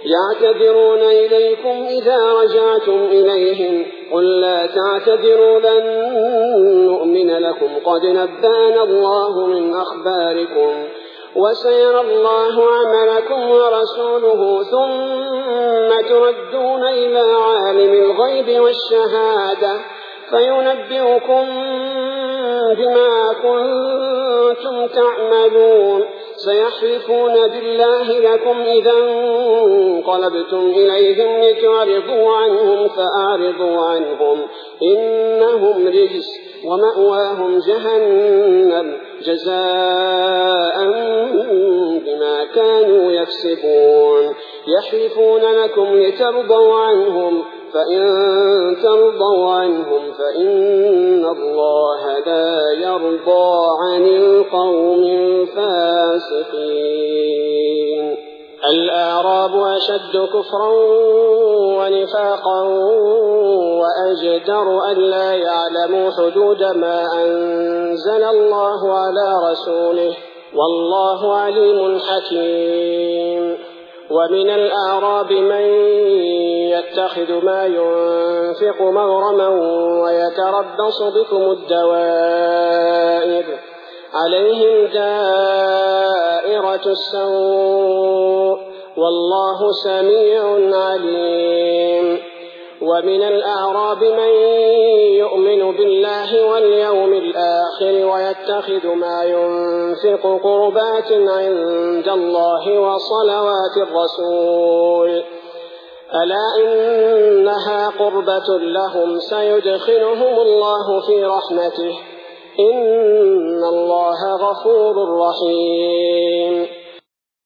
يعتذرون إليكم إذا رجعتم إليهم قل لا تعتذروا لن نؤمن لكم قد نبأنا الله من أخباركم وسيرى الله عملكم ورسوله ثم تردون إلى عالم الغيب والشهادة فينبئكم بما كنتم تعملون سيحلفون بالله لكم إذا انقلبتم إليهم لتعرضوا عنهم فأعرضوا عنهم إنهم رجس ومأواهم جهنم جزاء بما كانوا يكسبون يحلفون لكم لترضوا عنهم فإن ترضوا عنهم فإن الله لا يرضى عن القوم الفاسقين. الأعراب أشد كفرا ونفاقا وأجدر أن لا يعلموا حدود ما أنزل الله على رسوله والله عليم حكيم. ومن الأعراب من يتخذ ما ينفق مغرما ويتربص بكم الدوائر عليهم دائرة السوء والله سميع عليم. ومن الأعراب من يؤمن بالله واليوم الآخر ويتخذ ما ينفق قربات عند الله وصلوات الرسول ألا إنها قربة لهم سيدخلهم الله في رحمته إن الله غفور رحيم.